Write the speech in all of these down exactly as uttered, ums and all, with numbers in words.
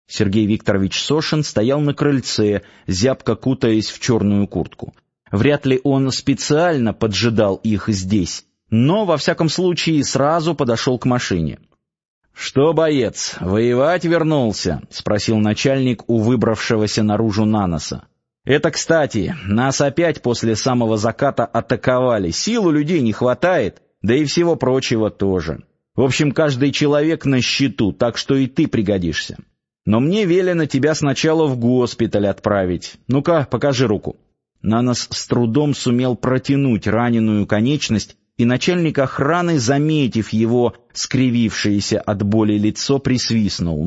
Сергей Викторович Сошин стоял на крыльце, зябко кутаясь в черную куртку. Вряд ли он специально поджидал их здесь, но, во всяком случае, сразу подошел к машине. «Что, боец, воевать вернулся?» — спросил начальник у выбравшегося наружу Наноса. «Это, кстати, нас опять после самого заката атаковали. Сил у людей не хватает, да и всего прочего тоже. В общем, каждый человек на счету, так что и ты пригодишься. Но мне велено тебя сначала в госпиталь отправить. Ну-ка, покажи руку». Нанос с трудом сумел протянуть раненую конечность, и начальник охраны, заметив его скривившееся от боли лицо, присвистнул.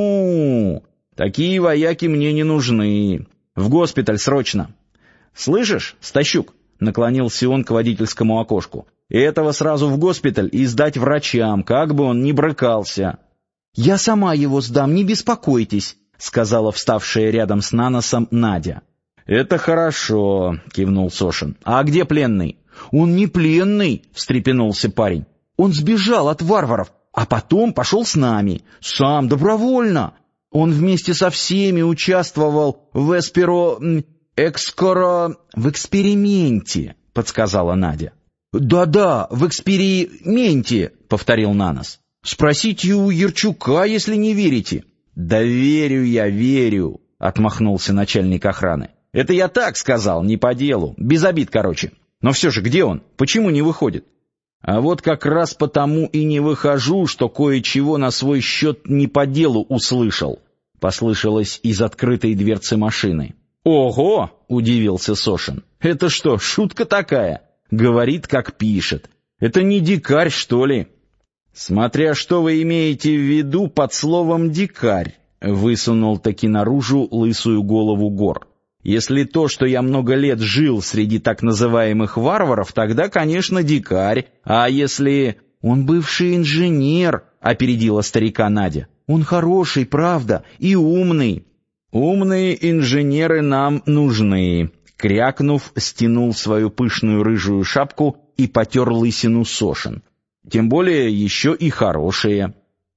«Ну, такие вояки мне не нужны. В госпиталь срочно!» «Слышишь, Стащук?» — наклонился он к водительскому окошку. «Этого сразу в госпиталь и сдать врачам, как бы он ни брыкался». «Я сама его сдам, не беспокойтесь», — сказала вставшая рядом с Наносом Надя. «Это хорошо», — кивнул Сошин. «А где пленный?» «Он не пленный», — встрепенулся парень. «Он сбежал от варваров, а потом пошел с нами. Сам, добровольно. Он вместе со всеми участвовал в эсперо... экскоро... в эксперименте», — подсказала Надя. «Да-да, в эксперименте», — повторил Нанос. «Спросите у Ярчука, если не верите». «Да верю я, верю», — отмахнулся начальник охраны. «Это я так сказал, не по делу. Без обид, короче. Но все же, где он? Почему не выходит?» «А вот как раз потому и не выхожу, что кое-чего на свой счет не по делу услышал», — послышалось из открытой дверцы машины. «Ого!» — удивился Сошин. «Это что, шутка такая? Говорит, как пишет. Это не дикарь, что ли?» «Смотря что вы имеете в виду под словом «дикарь», — высунул таки наружу лысую голову Гор. «Если то, что я много лет жил среди так называемых варваров, тогда, конечно, дикарь. А если...» «Он бывший инженер», — опередила старика Надя. «Он хороший, правда, и умный». «Умные инженеры нам нужны», — крякнув, стянул свою пышную рыжую шапку и потер лысину Сошин. «Тем более еще и хорошие».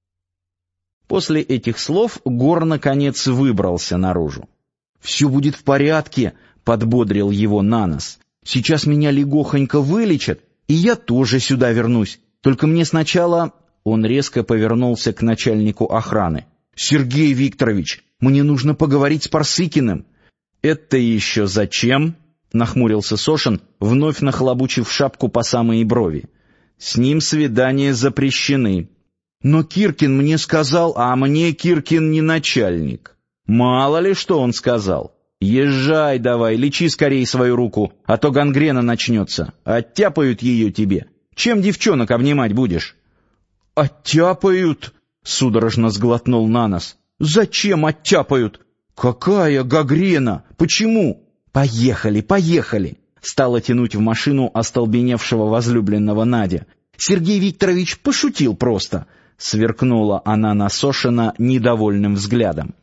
После этих слов Гор наконец выбрался наружу. «Все будет в порядке», — подбодрил его Нанос. «Сейчас меня легохонько вылечат, и я тоже сюда вернусь. Только мне сначала...» Он резко повернулся к начальнику охраны. «Сергей Викторович, мне нужно поговорить с Парсыкиным». «Это еще зачем?» — нахмурился Сошин, вновь нахлобучив шапку по самые брови. «С ним свидания запрещены». «Но Киркин мне сказал...» «А мне Киркин не начальник». «Мало ли что он сказал. Езжай давай, лечи скорее свою руку, а то гангрена начнется. Оттяпают ее тебе. Чем девчонок обнимать будешь?» «Оттяпают?» — судорожно сглотнул Нанос. «Зачем оттяпают? Какая гангрена? Почему?» «Поехали, поехали!» — стала тянуть в машину остолбеневшего возлюбленного Надя. «Сергей Викторович пошутил просто!» — сверкнула она на Сошина недовольным взглядом.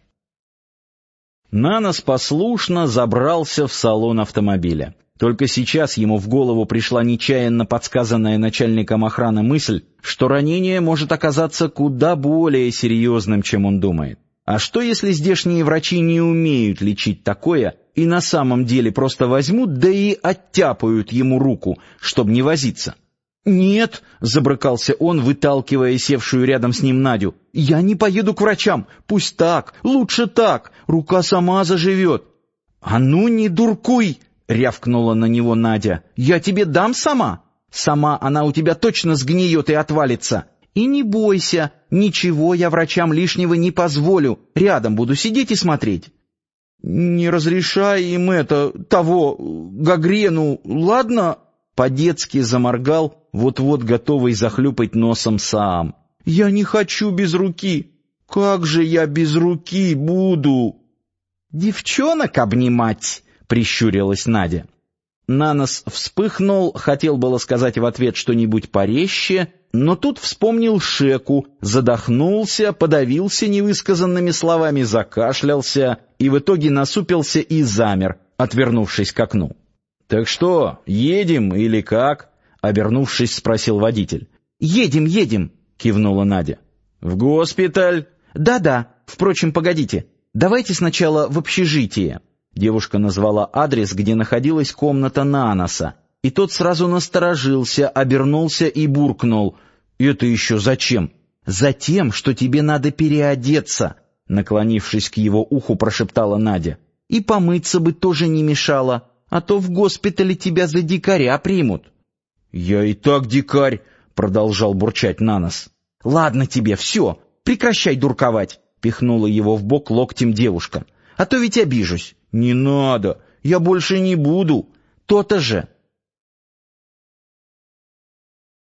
Нанос послушно забрался в салон автомобиля. Только сейчас ему в голову пришла нечаянно подсказанная начальником охраны мысль, что ранение может оказаться куда более серьезным, чем он думает. А что, если здешние врачи не умеют лечить такое и на самом деле просто возьмут, да и оттяпают ему руку, чтобы не возиться? «Нет», — забрыкался он, выталкивая севшую рядом с ним Надю, — «я не поеду к врачам. Пусть так, лучше так. Рука сама заживет». «А ну не дуркуй», — рявкнула на него Надя. «Я тебе дам сама. Сама она у тебя точно сгниет и отвалится. И не бойся, ничего я врачам лишнего не позволю. Рядом буду сидеть и смотреть». «Не разрешай им это, того, гангрену, ладно?» По-детски заморгал, вот-вот готовый захлюпать носом сам. «Я не хочу без руки. Как же я без руки буду?» «Девчонок обнимать», — прищурилась Надя. Нанос вспыхнул, хотел было сказать в ответ что-нибудь порезче, но тут вспомнил Шеку, задохнулся, подавился невысказанными словами, закашлялся и в итоге насупился и замер, отвернувшись к окну. «Так что, едем или как?» — обернувшись, спросил водитель. «Едем, едем», — кивнула Надя. «В госпиталь?» «Да-да, впрочем, погодите, давайте сначала в общежитие». Девушка назвала адрес, где находилась комната Наноса, и тот сразу насторожился, обернулся и буркнул: «Это еще зачем?» «Затем, что тебе надо переодеться», — наклонившись к его уху, прошептала Надя. «И помыться бы тоже не мешало, а то в госпитале тебя за дикаря примут». «Я и так дикарь», — продолжал бурчать Нанос. «Ладно тебе, все, прекращай дурковать», — пихнула его в бок локтем девушка. «А то ведь обижусь». «Не надо, я больше не буду». «То-то же».